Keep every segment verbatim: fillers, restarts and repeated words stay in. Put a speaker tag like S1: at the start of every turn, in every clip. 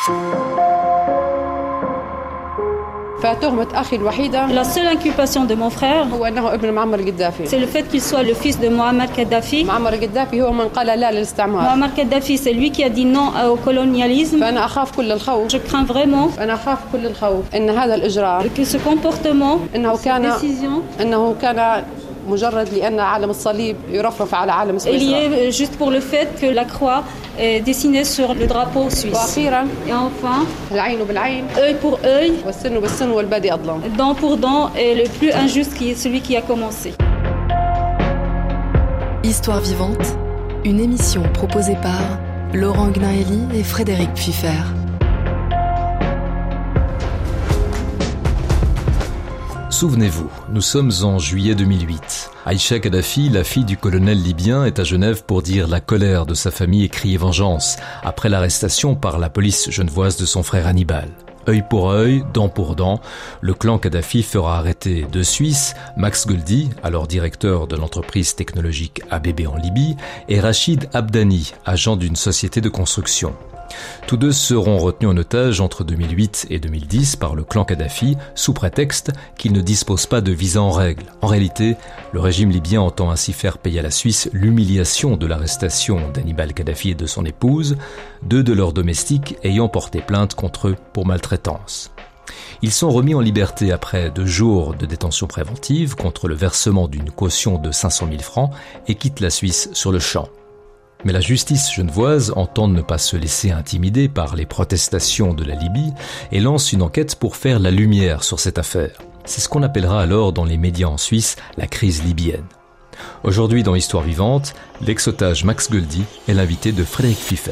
S1: La seule inculpation de mon frère, c'est le fait qu'il soit le fils de Muammar Kadhafi. Muammar Kadhafi, c'est lui qui a dit non au colonialisme. Je crains vraiment que ce comportement, cette décision, est lié juste pour le fait que la croix est dessinée sur le drapeau suisse. Et enfin, œil pour œil, dent pour dent, est le plus injuste qui est celui qui a commencé.
S2: Histoire vivante, une émission proposée par Laurent Gnaeli et Frédéric Pfiffer.
S3: Souvenez-vous, nous sommes en juillet deux mille huit. Aïcha Kadhafi, la fille du colonel libyen, est à Genève pour dire la colère de sa famille et crier vengeance après l'arrestation par la police genevoise de son frère Hannibal. Œil pour œil, dent pour dent, le clan Kadhafi fera arrêter deux Suisses, Max Goldi, alors directeur de l'entreprise technologique A B B en Libye, et Rachid Abdani, agent d'une société de construction. Tous deux seront retenus en otage entre deux mille huit et deux mille dix par le clan Kadhafi sous prétexte qu'ils ne disposent pas de visa en règle. En réalité, le régime libyen entend ainsi faire payer à la Suisse l'humiliation de l'arrestation d'Hannibal Kadhafi et de son épouse, deux de leurs domestiques ayant porté plainte contre eux pour maltraitance. Ils sont remis en liberté après deux jours de détention préventive contre le versement d'une caution de cinq cent mille francs et quittent la Suisse sur le champ. Mais la justice genevoise entend ne pas se laisser intimider par les protestations de la Libye et lance une enquête pour faire la lumière sur cette affaire. C'est ce qu'on appellera alors dans les médias en Suisse la crise libyenne. Aujourd'hui dans Histoire vivante, l'ex-otage Max Goldi est l'invité de Frédéric Pfiffer.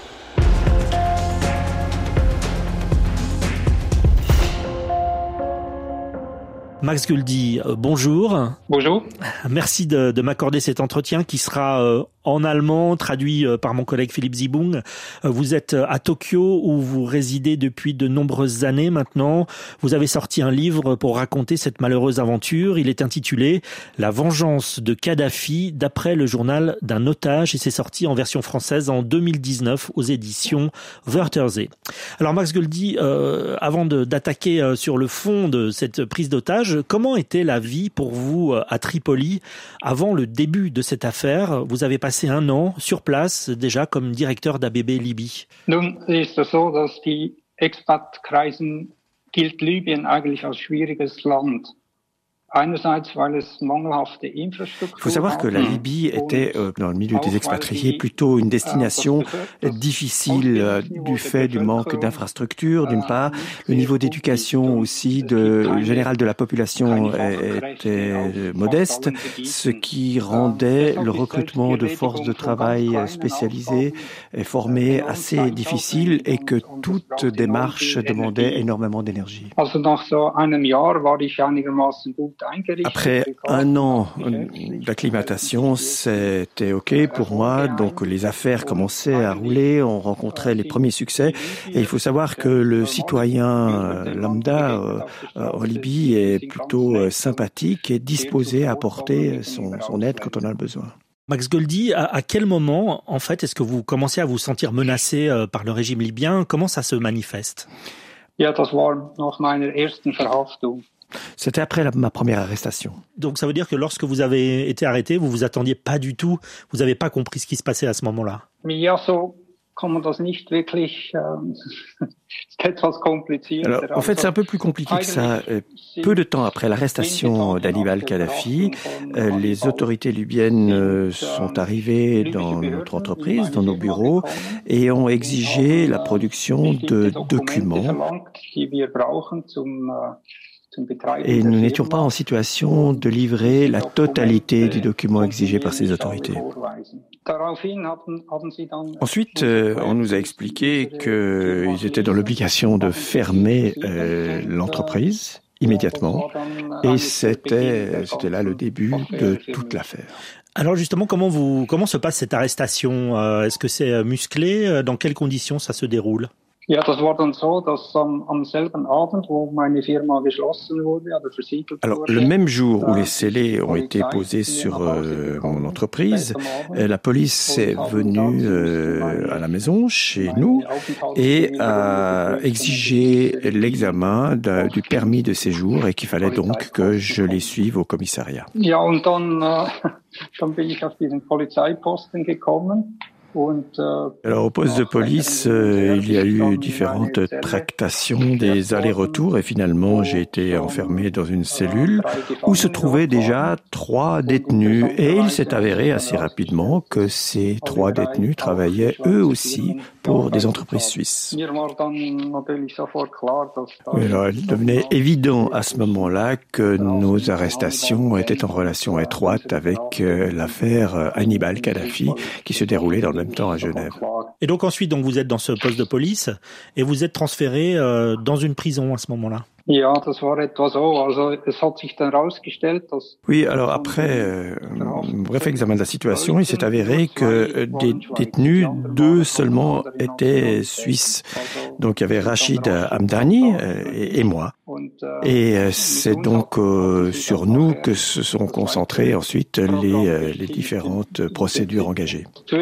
S4: Max Goldi, euh, bonjour.
S5: Bonjour.
S4: Merci de, de m'accorder cet entretien qui sera euh, en allemand, traduit euh, par mon collègue Philippe Zibung. Euh, vous êtes à Tokyo où vous résidez depuis de nombreuses années maintenant. Vous avez sorti un livre pour raconter cette malheureuse aventure. Il est intitulé « La vengeance de Kadhafi » d'après le journal d'un otage et c'est sorti en version française en deux mille dix-neuf aux éditions Wörthersee. Alors Max Goldi, euh, avant de, d'attaquer euh, sur le fond de cette prise d'otage, comment était la vie pour vous à Tripoli avant le début de cette affaire? Vous avez passé un an sur place déjà comme directeur d'A B B Libye.
S5: Nun ist es so, dass die Expat-Kreisen gilt Libyen eigentlich als schwieriges Land.
S4: Il faut savoir que la Libye était, euh, dans le milieu des expatriés, plutôt une destination difficile euh, du fait du manque d'infrastructures, d'une part. Le niveau d'éducation aussi de, général de la population était modeste, ce qui rendait le recrutement de forces de travail spécialisées et formées assez difficile et que toute démarche demandait énormément d'énergie. Après un an d'acclimatation, c'était OK pour moi. Donc les affaires commençaient à rouler, on rencontrait les premiers succès. Et il faut savoir que le citoyen lambda euh, en Libye est plutôt euh, sympathique et disposé à apporter son, son aide quand on a le besoin. Max Goldi, à, à quel moment, en fait, est-ce que vous commencez à vous sentir menacé euh, par le régime libyen? Comment ça se manifeste?
S5: Ja, das war nach meiner ersten Verhaftung.
S4: C'était après la, ma première arrestation. Donc ça veut dire que lorsque vous avez été arrêté, vous vous attendiez pas du tout, vous n'avez pas compris ce qui se passait à ce moment-là.
S5: Ja, so kann man das nicht wirklich. C'est etwas komplizierter.
S4: Alors, en fait, c'est un peu plus compliqué que ça. Peu de temps après l'arrestation d'Hannibal Kadhafi, les autorités libyennes sont arrivées dans notre entreprise, dans nos bureaux, et ont exigé la production de documents. Et nous n'étions pas en situation de livrer la totalité du document exigé par ces autorités. Ensuite, euh, on nous a expliqué qu'ils étaient dans l'obligation de fermer euh, l'entreprise immédiatement, et c'était, c'était là le début de toute l'affaire. Alors justement, comment vous, comment se passe cette arrestation? Est-ce que c'est musclé? Dans quelles conditions ça se déroule?
S5: Ja, das war dann so, dass am, am selben Abend, wo meine Firma geschlossen wurde, oder versiegelt
S6: Alors,
S5: wurde,
S6: le même jour où les scellés ont été posés sur euh, mon entreprise, euh, la police est venue euh, à la maison, chez nous, et a exigé l'examen de, du permis de séjour et qu'il fallait donc que je les suive au commissariat.
S5: Ja, und dann, äh, dann bin ich auf diesen Polizeiposten gekommen.
S6: Alors au poste de police, euh, il y a eu différentes tractations, des allers-retours et finalement j'ai été enfermé dans une cellule où se trouvaient déjà trois détenus et il s'est avéré assez rapidement que ces trois détenus travaillaient eux aussi pour des entreprises suisses. Alors il devenait évident à ce moment-là que nos arrestations étaient en relation étroite avec euh, l'affaire Hannibal Kadhafi qui se déroulait dans le même temps à Genève.
S4: Et donc ensuite, donc vous êtes dans ce poste de police et vous êtes transféré euh, dans une prison à ce moment-là.
S6: Oui, alors après euh, un bref examen de la situation, il s'est avéré que des détenus, deux seulement étaient suisses. Donc il y avait Rachid Hamdani euh, et, et moi. Et euh, c'est donc euh, sur nous que se sont concentrées ensuite les, euh, les différentes procédures engagées.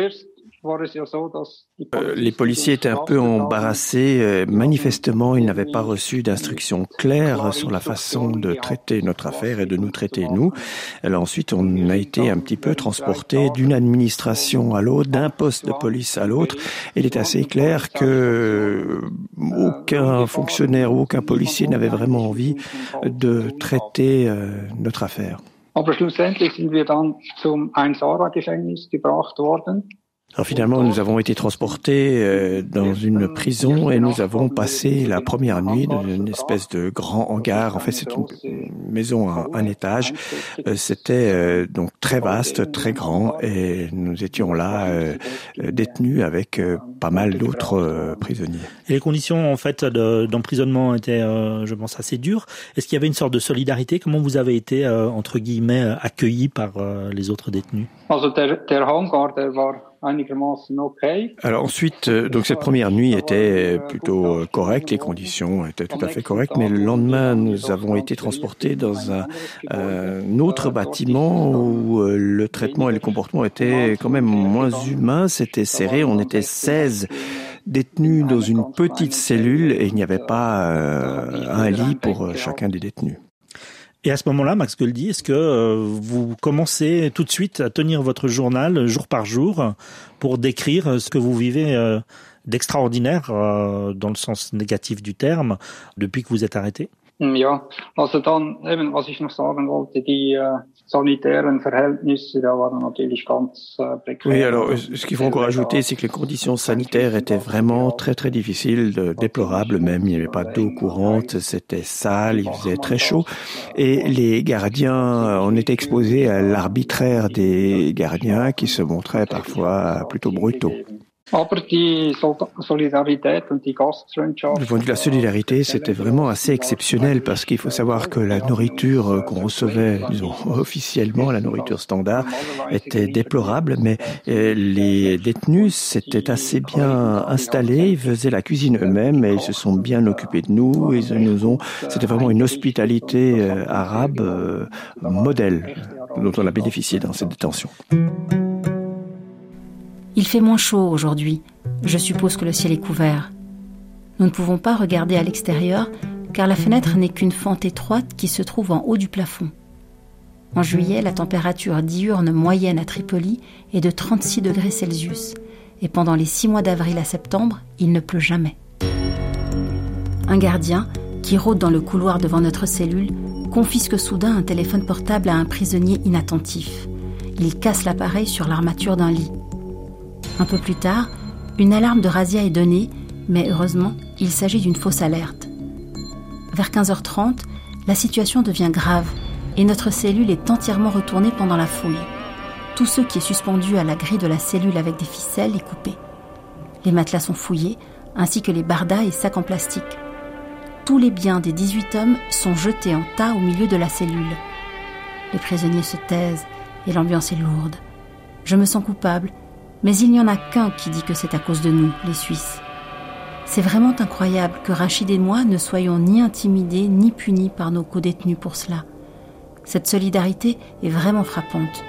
S6: Euh, les policiers étaient un peu embarrassés. Euh, manifestement, ils n'avaient pas reçu d'instructions claires sur la façon de traiter notre affaire et de nous traiter nous. Alors ensuite, on a été un petit peu transportés d'une administration à l'autre, d'un poste de police à l'autre. Il est assez clair que aucun fonctionnaire ou aucun policier n'avait vraiment envie de traiter euh, notre affaire.
S5: Aber schlussendlich sind wir dann zum Ein-Sara-Gefängnis gebracht worden.
S6: Alors finalement, nous avons été transportés euh, dans une prison et nous avons passé la première nuit dans une espèce de grand hangar. En fait, c'est une maison à un étage. Euh, c'était euh, donc très vaste, très grand et nous étions là euh, détenus avec euh, pas mal d'autres euh, prisonniers.
S4: Et les conditions en fait de, d'emprisonnement étaient, euh, je pense, assez dures. Est-ce qu'il y avait une sorte de solidarité? Comment vous avez été euh, entre guillemets accueillis par euh, les autres détenus?
S5: Also der, der Hangar, der war
S6: Alors ensuite, donc cette première nuit était plutôt correcte, les conditions étaient tout à fait correctes, mais le lendemain, nous avons été transportés dans un, un autre bâtiment où le traitement et le comportement étaient quand même moins humains, c'était serré, on était seize détenus dans une petite cellule et il n'y avait pas euh, un lit pour chacun des détenus.
S4: Et à ce moment-là, Max Goldy, est-ce que euh, vous commencez tout de suite à tenir votre journal jour par jour pour décrire ce que vous vivez euh, d'extraordinaire, euh, dans le sens négatif du terme, depuis que vous êtes arrêté?
S5: Ja, also dann eben, was ich noch sagen wollte, die äh, sanitären Verhältnisse, da waren natürlich ganz äh, prekär.
S6: Oui, alors ce qu'il faut encore ajouter, c'est que les conditions sanitaires étaient vraiment très très difficiles, déplorables même. Il n'y avait pas d'eau courante, c'était sale, il faisait très chaud, et les gardiens, on était exposés à l'arbitraire des gardiens qui se montraient parfois plutôt brutaux. Du point de vue de la solidarité, c'était vraiment assez exceptionnel parce qu'il faut savoir que la nourriture qu'on recevait, disons, officiellement, la nourriture standard, était déplorable, mais les détenus s'étaient assez bien installés, ils faisaient la cuisine eux-mêmes et ils se sont bien occupés de nous, ils nous ont, c'était vraiment une hospitalité arabe euh, modèle dont on a bénéficié dans cette détention.
S7: Il fait moins chaud aujourd'hui. Je suppose que le ciel est couvert. Nous ne pouvons pas regarder à l'extérieur car la fenêtre n'est qu'une fente étroite qui se trouve en haut du plafond. En juillet, la température diurne moyenne à Tripoli est de trente-six degrés Celsius et pendant les six mois d'avril à septembre, il ne pleut jamais. Un gardien, qui rôde dans le couloir devant notre cellule, confisque soudain un téléphone portable à un prisonnier inattentif. Il casse l'appareil sur l'armature d'un lit. Un peu plus tard, une alarme de razzia est donnée, mais heureusement, il s'agit d'une fausse alerte. Vers quinze heures trente, la situation devient grave et notre cellule est entièrement retournée pendant la fouille. Tout ce qui est suspendu à la grille de la cellule avec des ficelles est coupé. Les matelas sont fouillés, ainsi que les bardas et sacs en plastique. Tous les biens des dix-huit hommes sont jetés en tas au milieu de la cellule. Les prisonniers se taisent et l'ambiance est lourde. Je me sens coupable, mais il n'y en a qu'un qui dit que c'est à cause de nous, les Suisses. C'est vraiment incroyable que Rachid et moi ne soyons ni intimidés ni punis par nos co-détenus pour cela. Cette solidarité est vraiment frappante.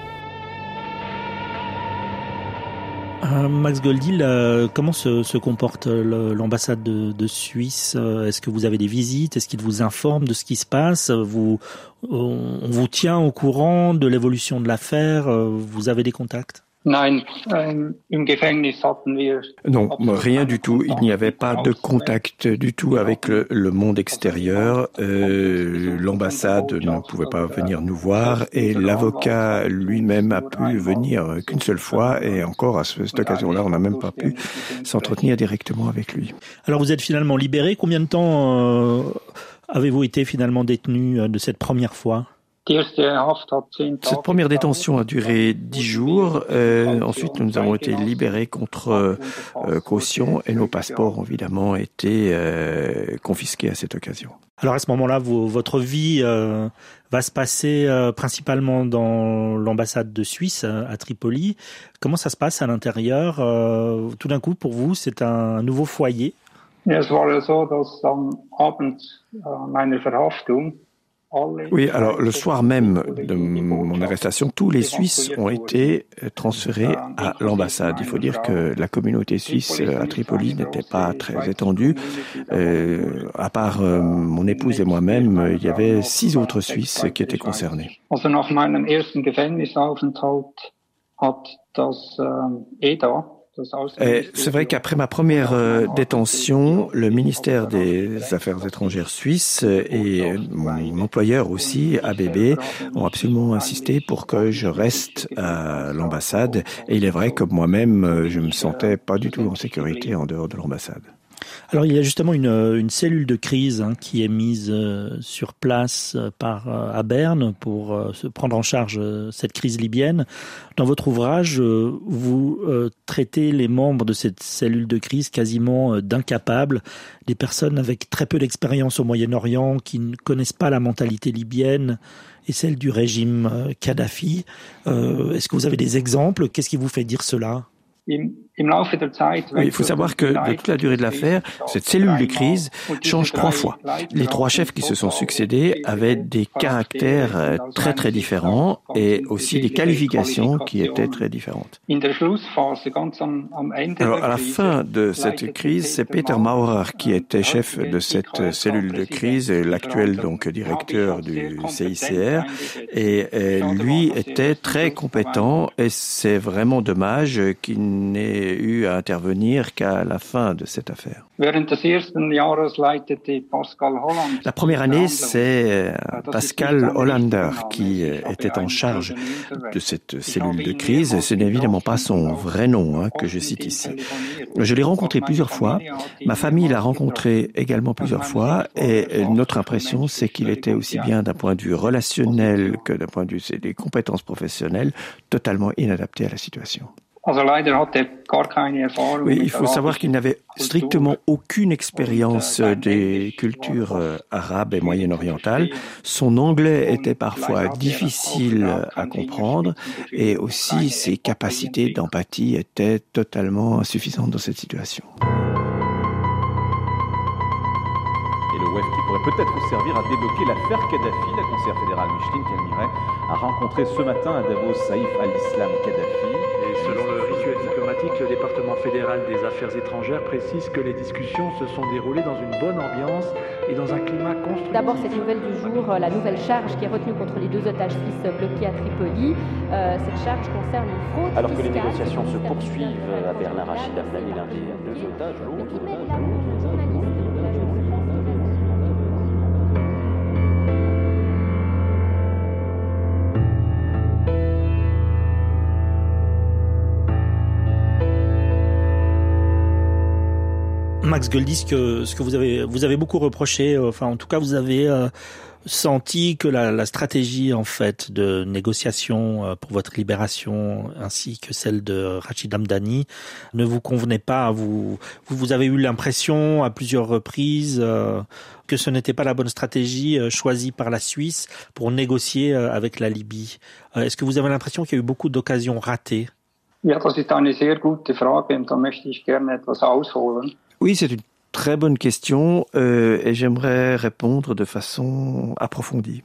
S4: Euh, Max Goldil, euh, comment se, se comporte le, l'ambassade de, de Suisse? Est-ce que vous avez des visites? Est-ce qu'il vous informe de ce qui se passe? Vous, on, on vous tient au courant de l'évolution de l'affaire? Vous avez des contacts?
S5: Nein, ähm, im Gefängnis hatten wir...
S6: Non, rien du tout. Il n'y avait pas de contact du tout avec le, le monde extérieur. Euh, l'ambassade ne pouvait pas venir nous voir et l'avocat lui-même a pu venir qu'une seule fois et encore à cette occasion-là, on n'a même pas pu s'entretenir directement avec lui.
S4: Alors vous êtes finalement libéré. Combien de temps euh, avez-vous été finalement détenu de cette première fois?
S6: Cette première détention a duré dix jours. Euh, ensuite, nous avons été libérés contre euh, caution et nos passeports, évidemment, été euh, confisqués à cette occasion.
S4: Alors à ce moment-là, vous, votre vie euh, va se passer euh, principalement dans l'ambassade de Suisse euh, à Tripoli. Comment ça se passe à l'intérieur? euh, Tout d'un coup, pour vous, c'est un nouveau foyer?
S5: Ja, es war ja so, dass am Abend meiner Verhaftung
S6: Oui, alors le soir même de mon arrestation, tous les Suisses ont été transférés à l'ambassade. Il faut dire que la communauté suisse à Tripoli n'était pas très étendue. Euh, à part euh, mon épouse et moi-même, il y avait six autres Suisses qui étaient concernés.
S5: Also nach meinem ersten Gefängnisaufenthalt hat das E D A
S6: Et c'est vrai qu'après ma première euh, détention, le ministère des Affaires étrangères suisse et mon employeur aussi, A B B, ont absolument insisté pour que je reste à l'ambassade. Et il est vrai que moi-même, je me sentais pas du tout en sécurité en dehors de l'ambassade.
S4: Alors il y a justement une, une cellule de crise hein, qui est mise euh, sur place euh, par euh, à Berne pour euh, se prendre en charge euh, cette crise libyenne. Dans votre ouvrage, euh, vous euh, traitez les membres de cette cellule de crise quasiment euh, d'incapables, des personnes avec très peu d'expérience au Moyen-Orient, qui ne connaissent pas la mentalité libyenne et celle du régime euh, Kadhafi. Euh, est-ce que vous avez des exemples? Qu'est-ce qui vous fait dire cela?
S6: Oui, il faut savoir que de toute la durée de l'affaire, cette cellule de crise change trois fois. Les trois chefs qui se sont succédés avaient des caractères très très différents et aussi des qualifications qui étaient très différentes. Alors à la fin de cette crise, c'est Peter Maurer qui était chef de cette cellule de crise, l'actuel donc directeur du C I C R, et lui était très compétent et c'est vraiment dommage qu'il n'ait eu à intervenir qu'à la fin de cette affaire. La première année, c'est Pascal Hollander qui était en charge de cette cellule de crise. Ce n'est évidemment pas son vrai nom hein, que je cite ici. Je l'ai rencontré plusieurs fois. Ma famille l'a rencontré également plusieurs fois. Et notre impression, c'est qu'il était aussi bien d'un point de vue relationnel que d'un point de vue des compétences professionnelles totalement inadapté à la situation. Oui, il faut savoir qu'il n'avait strictement aucune expérience des cultures arabes et moyen-orientales. Son anglais était parfois difficile à comprendre et aussi ses capacités d'empathie étaient totalement insuffisantes dans cette situation.
S8: Et le W E F qui pourrait peut-être vous servir à débloquer l'affaire Kadhafi. La conseillère fédérale Micheline Calmiret a rencontré ce matin à Davos Saïf al-Islam Kadhafi.
S9: Et selon le rituel diplomatique, le département fédéral des affaires étrangères précise que les discussions se sont déroulées dans une bonne ambiance et dans un climat constructif.
S10: D'abord, cette nouvelle du jour, la nouvelle charge qui est retenue contre les deux otages suisses bloqués à Tripoli. Euh, cette charge concerne une fraude
S11: Alors que
S10: fiscale,
S11: les négociations se poursuivent à Bernard Rachid Amdani, l'un des deux otages, l'autre otage,
S4: Max Goldis, ce que, ce que vous avez, vous avez beaucoup reproché, euh, enfin en tout cas vous avez euh, senti que la, la stratégie en fait de négociation euh, pour votre libération ainsi que celle de Rachid Amdani ne vous convenait pas. Vous, vous, vous avez eu l'impression à plusieurs reprises euh, que ce n'était pas la bonne stratégie euh, choisie par la Suisse pour négocier euh, avec la Libye. Euh, est-ce que vous avez l'impression qu'il y a eu beaucoup d'occasions ratées?
S5: Ja, das ist eine sehr gute Frage und da möchte ich gerne etwas ausholen.
S6: Oui, c'est une très bonne question euh, et j'aimerais répondre de façon approfondie.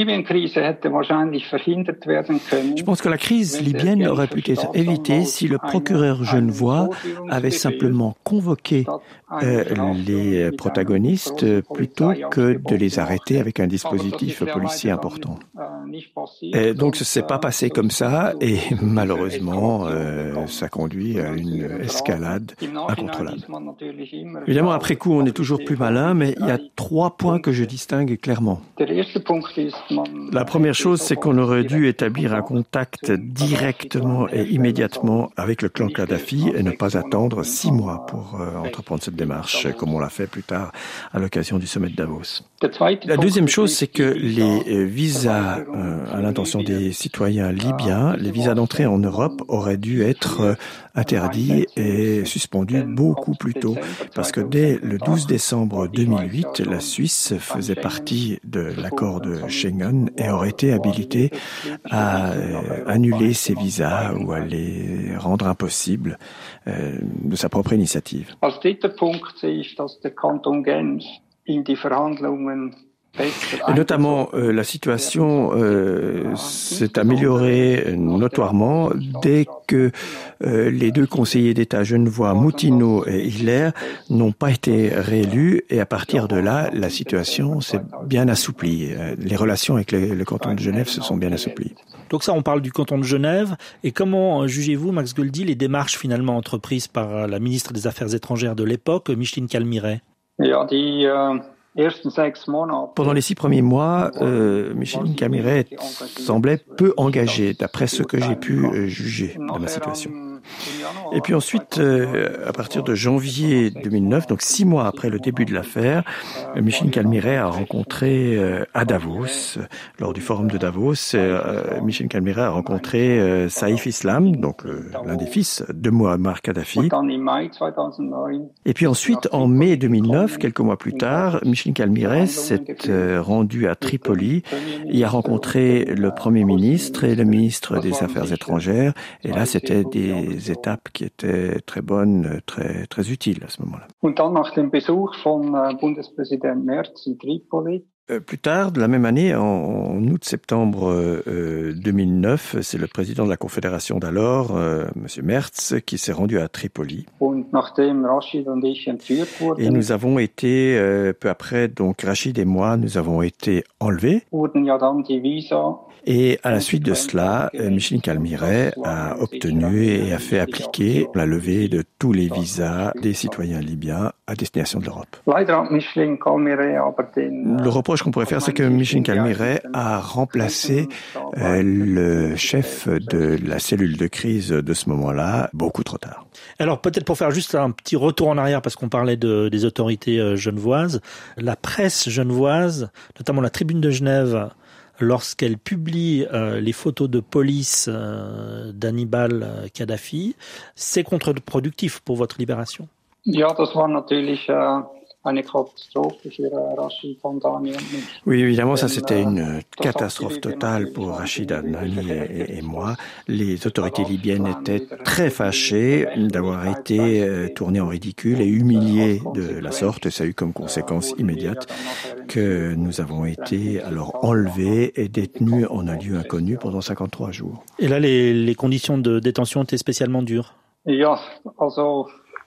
S6: Je pense que la crise libyenne aurait pu être évitée si le procureur genevois avait simplement convoqué euh, les protagonistes plutôt que de les arrêter avec un dispositif policier important. Et donc ce s'est pas passé comme ça et malheureusement euh, ça conduit à une escalade incontrôlable. Évidemment, après coup, on est toujours plus malin, mais il y a trois points que je distingue clairement. La première chose, c'est qu'on aurait dû établir un contact directement et immédiatement avec le clan Kadhafi et ne pas attendre six mois pour euh, entreprendre cette démarche, comme on l'a fait plus tard à l'occasion du sommet de Davos. La deuxième chose, c'est que les visas euh, à l'intention des citoyens libyens, les visas d'entrée en Europe auraient dû être euh, interdits et suspendus beaucoup plus tôt, parce que dès le douze décembre deux mille huit, la Suisse faisait partie de l'accord de Schengen et aurait été habilitée à euh, annuler ces visas ou à les rendre impossibles euh, de sa propre initiative.
S5: Als dritter Punkt sehe ich, dass der Kanton Genf in die Verhandlungen
S6: Et notamment, euh, la situation euh, s'est améliorée notoirement dès que euh, les deux conseillers d'État genevois, Moutinho et Hiller, n'ont pas été réélus. Et à partir de là, la situation s'est bien assouplie. Les relations avec le, le canton de Genève se sont bien assouplies.
S4: Donc ça, on parle du canton de Genève. Et comment jugez-vous, Max Goeldi, les démarches finalement entreprises par la ministre des Affaires étrangères de l'époque, Micheline Calmiret?
S5: Ja, die, uh...
S6: Pendant les six premiers mois, euh, Micheline Calmiret semblait peu engagée, d'après ce que j'ai pu euh, juger de ma situation. Et puis ensuite, euh, à partir de janvier deux mille neuf, donc six mois après le début de l'affaire, euh, Micheline Calmiret a rencontré euh, à Davos, euh, lors du forum de Davos, euh, Micheline Calmiret a rencontré euh, Saïf Islam, donc euh, l'un des fils de Muammar Kadhafi. Et puis ensuite, en mai deux mille neuf, quelques mois plus tard, Micheline Calmiret s'est euh, rendue à Tripoli, y a rencontré le Premier ministre et le ministre des Affaires étrangères, et là c'était des étapes qui étaient très bonnes, très, très utiles à ce moment-là. Euh, plus tard, de la même année, en, en août-septembre euh, deux mille neuf, c'est le président de la Confédération d'alors, euh, M. Merz, qui s'est rendu à Tripoli. Et nous avons été, euh, peu après, donc Rachid et moi, nous avons été enlevés. Et à la suite de cela, Micheline Calmiret a obtenu et a fait appliquer la levée de tous les visas des citoyens libyens à destination de l'Europe. Le reproche qu'on pourrait faire, c'est que Micheline Calmiret a remplacé euh, le chef de la cellule de crise de ce moment-là beaucoup trop tard.
S4: Alors peut-être pour faire juste un petit retour en arrière, parce qu'on parlait de, des autorités genevoises, la presse genevoise, notamment la Tribune de Genève, lorsqu'elle publie euh, les photos de police euh, d'Hannibal Kadhafi, c'est contre-productif pour votre libération.
S5: Ja, das war natürlich äh, eine Katastrophe für Rachid Andani.
S6: Oui, évidemment, ça c'était une catastrophe totale pour Rachid Andani et, et moi. Les autorités libyennes étaient très fâchées d'avoir été euh, tournées en ridicule et humiliées de la sorte. Et ça a eu comme conséquence immédiate que nous avons été alors enlevés et détenus en un lieu inconnu pendant cinquante-trois jours.
S4: Et là, les, les conditions de détention étaient spécialement dures.
S5: Ja, also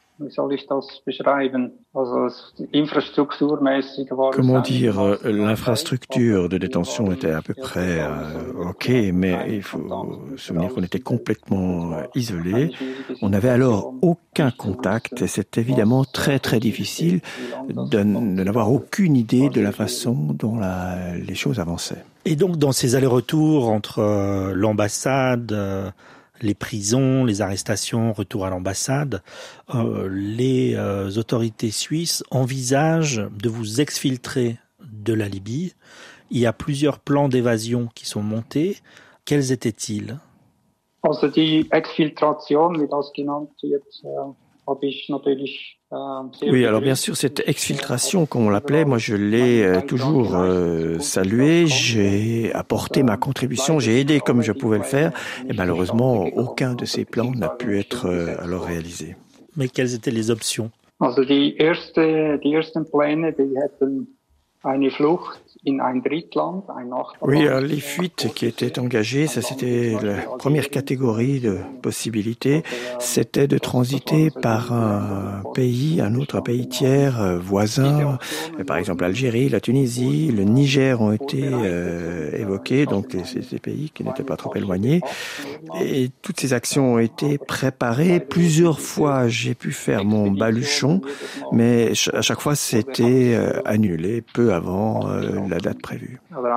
S6: Comment dire, l'infrastructure de détention était à peu près euh, ok, mais il faut se souvenir qu'on était complètement isolés. On n'avait alors aucun contact et c'est évidemment très très difficile de, de n'avoir aucune idée de la façon dont la, les choses avançaient.
S4: Et donc dans ces allers-retours entre euh, l'ambassade, euh, les prisons, les arrestations, retour à l'ambassade, euh, les euh, autorités suisses envisagent de vous exfiltrer de la Libye. Il y a plusieurs plans d'évasion qui sont montés. Quels étaient-ils?
S5: Also die Exfiltration, wie das genannt wird, habe ich natürlich.
S6: Oui, alors bien sûr, cette exfiltration, comme on l'appelait, moi je l'ai euh, toujours euh, saluée, j'ai apporté ma contribution, j'ai aidé comme je pouvais le faire, et malheureusement, aucun de ces plans n'a pu être euh, alors réalisé.
S4: Mais quelles étaient les options?
S5: Also die erste, die ersten Pläne, die hätten eine Flucht in ein Drittland, ein Nachbarland.
S6: Oui, alors les fuites qui étaient engagées, ça c'était la première catégorie de possibilités, c'était de transiter par un pays, un autre pays tiers voisin, par exemple l'Algérie, la Tunisie, le Niger ont été euh, évoqués, donc c'est des pays qui n'étaient pas trop éloignés. Et toutes ces actions ont été préparées. Plusieurs fois, j'ai pu faire mon baluchon, mais à chaque fois, c'était euh, annulé peu avant euh, la date prévue.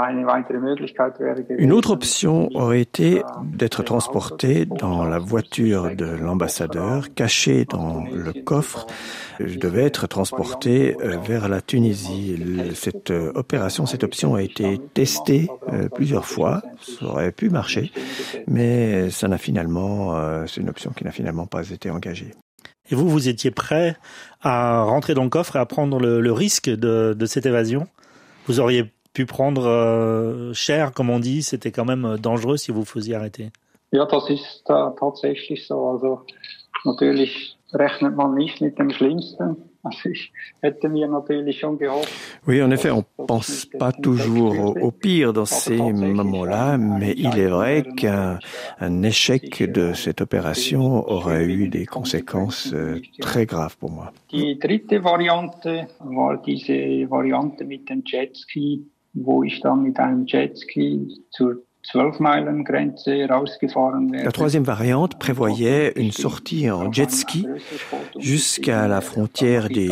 S6: Une autre option aurait été d'être transporté dans la voiture de l'ambassadeur, caché dans le coffre. Je devais être transporté vers la Tunisie. Cette opération, cette option a été testée plusieurs fois. Ça aurait pu marcher, mais ça n'a finalement, c'est une option qui n'a finalement pas été engagée.
S4: Et vous, vous étiez prêt à rentrer dans le coffre et à prendre le, le risque de, de cette évasion? Vous auriez pu prendre euh, cher, comme on dit, c'était quand même dangereux si vous vous faisiez arrêter.
S5: Ja, das ist uh, tatsächlich so. Also natürlich rechnet man nicht mit dem Schlimmsten. Also ich hätte mir natürlich schon gehofft.
S6: Oui, en effet, on pense pas toujours au, au pire dans ces moments-là, mais il est vrai qu'un un échec de cette opération aurait eu des conséquences euh, très graves pour moi.
S5: Die dritte Variante war diese Variante mit dem Jetski, wo ich dann mit einem Jetski zur
S6: La troisième variante prévoyait une sortie en jet ski jusqu'à la frontière des,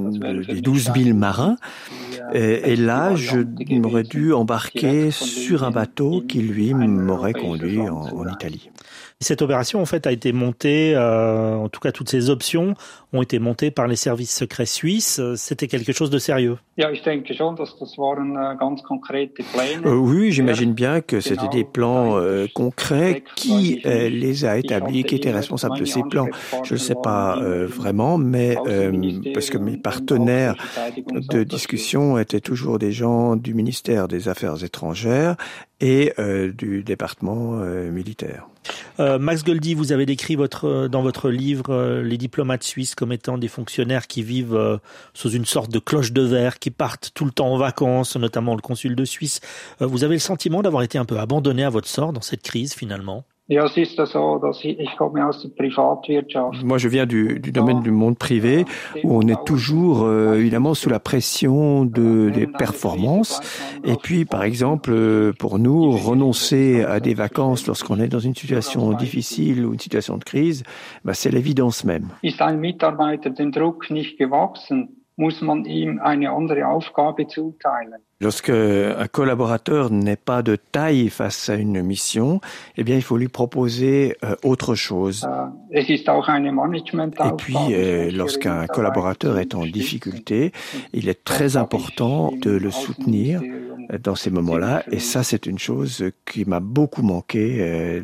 S6: des douze mille marins. Et, et là, je m'aurais dû embarquer sur un bateau qui, lui, m'aurait conduit en, en Italie.
S4: Cette opération, en fait, a été montée, euh, en tout cas toutes ces options ont été montées par les services secrets suisses. C'était quelque chose de sérieux.
S5: Ja, ich denke schon, dass das waren ganz konkrete Pläne.
S6: Euh, oui, j'imagine bien que c'était des plans euh, concrets. Qui euh, les a établis, qui était responsable de ces plans? Je ne sais pas euh, vraiment, mais euh, parce que mes partenaires de discussion étaient toujours des gens du ministère des Affaires étrangères et euh, du département euh, militaire.
S4: Euh, Max Goldy, vous avez décrit votre, dans votre livre euh, les diplomates suisses comme étant des fonctionnaires qui vivent euh, sous une sorte de cloche de verre, qui partent tout le temps en vacances, notamment le consul de Suisse. Euh, vous avez le sentiment d'avoir été un peu abandonné à votre sort dans cette crise finalement?
S5: Ja, es ist so, dass ich, ich komme aus der Privatwirtschaft.
S6: Moi, je viens du, du domaine du monde privé, où on est toujours euh, évidemment sous la pression de des performances. Et puis, par exemple, pour nous, renoncer à des vacances lorsqu'on est dans une situation difficile ou une situation de crise, bah, c'est l'évidence même.
S5: Ist ein Mitarbeiter dem Druck nicht gewachsen, muss man ihm eine andere Aufgabe zuteilen.
S6: Lorsque un collaborateur n'est pas de taille face à une mission, eh bien, il faut lui proposer euh, autre chose.
S5: Es ist auch eine Managementaufgabe.
S6: Et puis, euh, lorsqu'un collaborateur est en difficulté, il est très important de le soutenir dans ces moments-là. Et ça, c'est une chose qui m'a beaucoup manqué euh,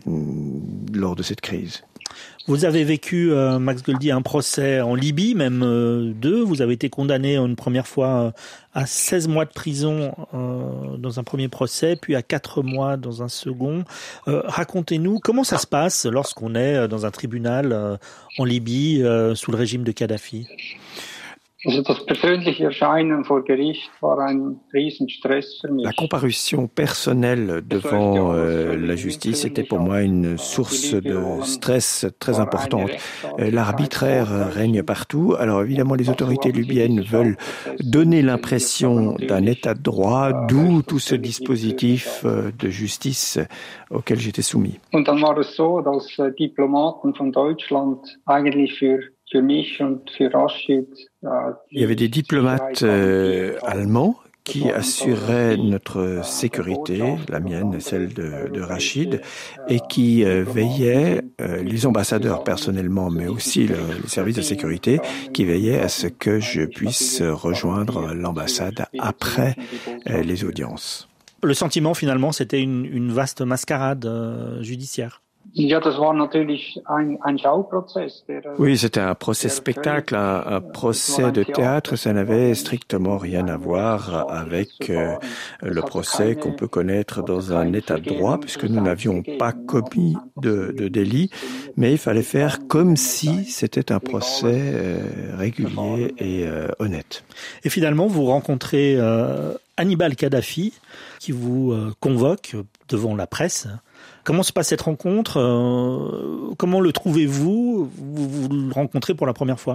S6: lors de cette crise.
S4: Vous avez vécu, euh, Max Goldy, un procès en Libye, même euh, deux. Vous avez été condamné une première fois euh, à seize mois de prison euh, dans un premier procès, puis à quatre mois dans un second. Euh, racontez-nous comment ça se passe lorsqu'on est dans un tribunal euh, en Libye euh, sous le régime de Kadhafi.
S6: La comparution personnelle devant euh, la justice était pour moi une source de stress très importante. Euh, l'arbitraire règne partout. Alors évidemment, les autorités libyennes veulent donner l'impression d'un état de droit, d'où tout ce dispositif euh, de justice auquel j'étais soumis.
S5: Und dann war es so, dass Diplomaten von Deutschland eigentlich für
S6: Il y avait des diplomates euh, allemands qui assuraient notre sécurité, la mienne et celle de, de Rachid, et qui euh, veillaient, euh, les ambassadeurs personnellement, mais aussi le, les services de sécurité, qui veillaient à ce que je puisse rejoindre l'ambassade après euh, les audiences.
S4: Le sentiment finalement, c'était une, une vaste mascarade euh, judiciaire.
S6: Oui, c'était un procès spectacle, un, un procès de théâtre. Ça n'avait strictement rien à voir avec euh, le procès qu'on peut connaître dans un état de droit, puisque nous n'avions pas commis de, de délit, mais il fallait faire comme si c'était un procès euh, régulier et euh, honnête.
S4: Et finalement, vous rencontrez euh, Hannibal Kadhafi, qui vous euh, convoque devant la presse. Comment se passe cette rencontre ? euh, Comment le trouvez-vous ? Vous, vous le rencontrez pour la première fois ?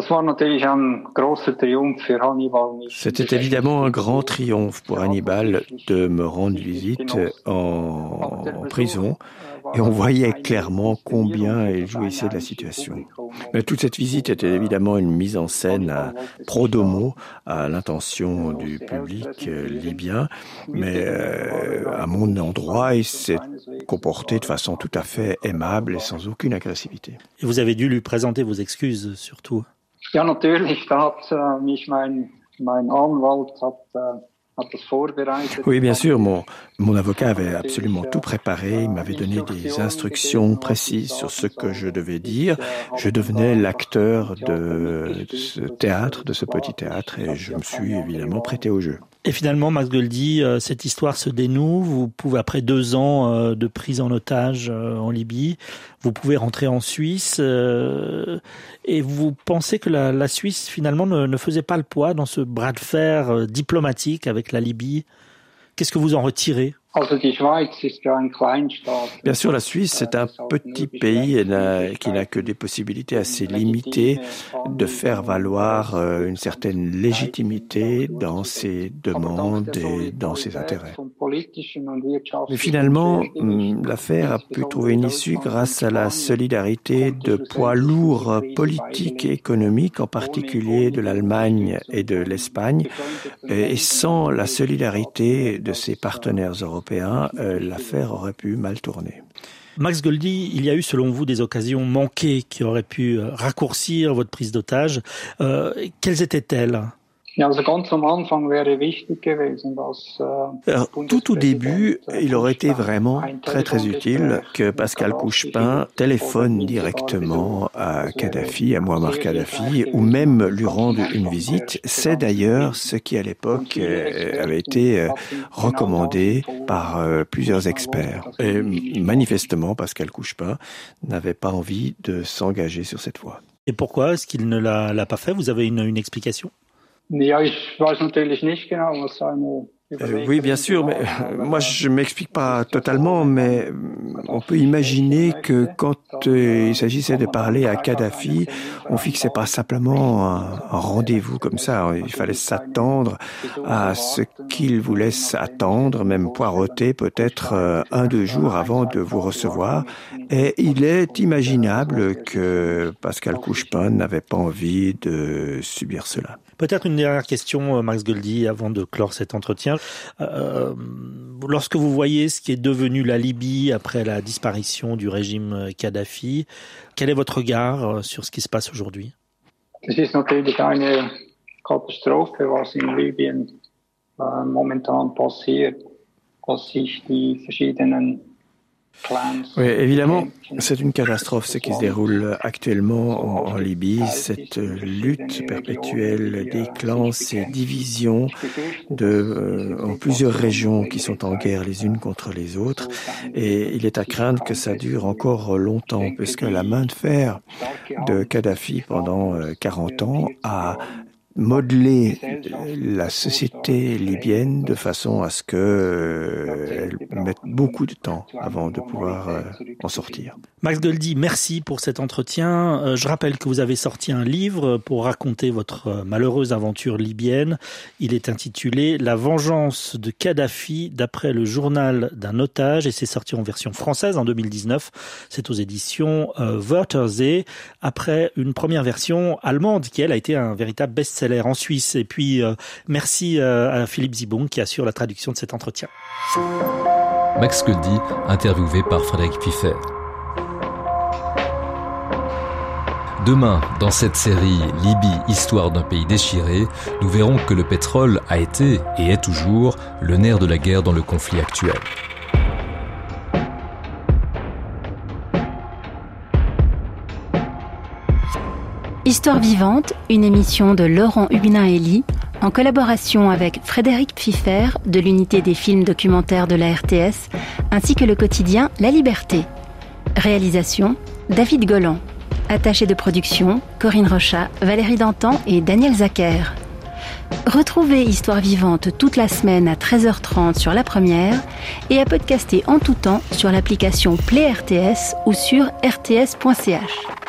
S6: C'était évidemment un grand triomphe pour Hannibal de me rendre visite en, en prison, et on voyait clairement combien il jouissait de la situation. Mais toute cette visite était évidemment une mise en scène à pro domo, à l'intention du public libyen, mais euh, à mon endroit, il s'est comporté de façon tout à fait aimable et sans aucune agressivité.
S4: Et vous avez dû lui présenter vos excuses, surtout.
S5: Ja, natürlich, da hat uh, mich mein, mein Anwalt hat, uh, hat das vorbereitet.
S6: Oui, bien sûr, mon, mon avocat avait absolument tout préparé. Il m'avait donné des instructions précises sur ce que je devais dire. Je devenais l'acteur de ce théâtre, de ce petit théâtre, et je me suis évidemment prêté au jeu.
S4: Et finalement, Max Goldy, cette histoire se dénoue. Vous pouvez, après deux ans de prise en otage en Libye, vous pouvez rentrer en Suisse. Et vous pensez que la, la Suisse, finalement, ne, ne faisait pas le poids dans ce bras de fer diplomatique avec la Libye. Qu'est-ce que vous en retirez ?
S6: Bien sûr, la Suisse, c'est un petit pays et n'a, qui n'a que des possibilités assez limitées de faire valoir une certaine légitimité dans ses demandes et dans ses intérêts. Mais finalement, l'affaire a pu trouver une issue grâce à la solidarité de poids lourds politiques et économiques, en particulier de l'Allemagne et de l'Espagne. Et sans la solidarité de ses partenaires européens, Euh, l'affaire aurait pu mal tourner.
S4: Max Goldy, il y a eu selon vous des occasions manquées qui auraient pu raccourcir votre prise d'otage. Euh, quelles étaient-elles ?
S6: Alors, tout au début, il aurait été vraiment très très utile que Pascal Couchepin téléphone directement à Kadhafi, à Muammar Kadhafi, ou même lui rende une visite. C'est d'ailleurs ce qui à l'époque avait été recommandé par plusieurs experts. Et manifestement, Pascal Couchepin n'avait pas envie de s'engager sur cette voie.
S4: Et pourquoi est-ce qu'il ne l'a, l'a pas fait ? Vous avez une, une explication ?
S5: Ja, ich weiß natürlich nicht genau, was seine
S6: Euh, oui, bien sûr, mais euh, moi je m'explique pas totalement, mais on peut imaginer que quand euh, il s'agissait de parler à Kadhafi, on fixait pas simplement un, un rendez-vous comme ça. Il fallait s'attendre à ce qu'il vous laisse attendre, même poireauter peut-être euh, un, deux jours avant de vous recevoir. Et il est imaginable que Pascal Couchepin n'avait pas envie de subir cela.
S4: Peut-être une dernière question, Max Goldy, avant de clore cet entretien. Euh, lorsque vous voyez ce qui est devenu la Libye après la disparition du régime Kadhafi, quel est votre regard sur ce qui se passe aujourd'hui ?
S5: Es ist natürlich eine Katastrophe, was in Libyen äh, momentan passiert, was sich die verschiedenen
S6: Oui, évidemment, c'est une catastrophe ce qui se déroule actuellement en, en Libye, cette lutte perpétuelle des clans, ces divisions de, euh, en plusieurs régions qui sont en guerre les unes contre les autres, et il est à craindre que ça dure encore longtemps, puisque la main de fer de Kadhafi pendant quarante ans a modeler la société libyenne de façon à ce que euh, elle mette beaucoup de temps avant de pouvoir euh, en sortir.
S4: Max Goldy, merci pour cet entretien. Euh, je rappelle que vous avez sorti un livre pour raconter votre euh, malheureuse aventure libyenne. Il est intitulé « La vengeance de Kadhafi » d'après le journal d'un otage, et c'est sorti en version française en deux mille dix-neuf. C'est aux éditions euh, Wörthersee, après une première version allemande qui, elle, a été un véritable best-seller en Suisse. Et puis, euh, merci euh, à Philippe Zibong qui assure la traduction de cet entretien.
S3: Max Goldy, interviewé par Frédéric Piffer. Demain, dans cette série Libye, histoire d'un pays déchiré, nous verrons que le pétrole a été et est toujours le nerf de la guerre dans le conflit actuel.
S7: Histoire vivante, une émission de Laurent Huguenin-Elie, en collaboration avec Frédéric Pfiffer de l'unité des films documentaires de la R T S, ainsi que le quotidien La Liberté. Réalisation, David Golan. Attaché de production, Corinne Rochat, Valérie Dantan et Daniel Zacher. Retrouvez Histoire vivante toute la semaine à treize heures trente sur La Première et à podcaster en tout temps sur l'application Play R T S ou sur r t s point c h.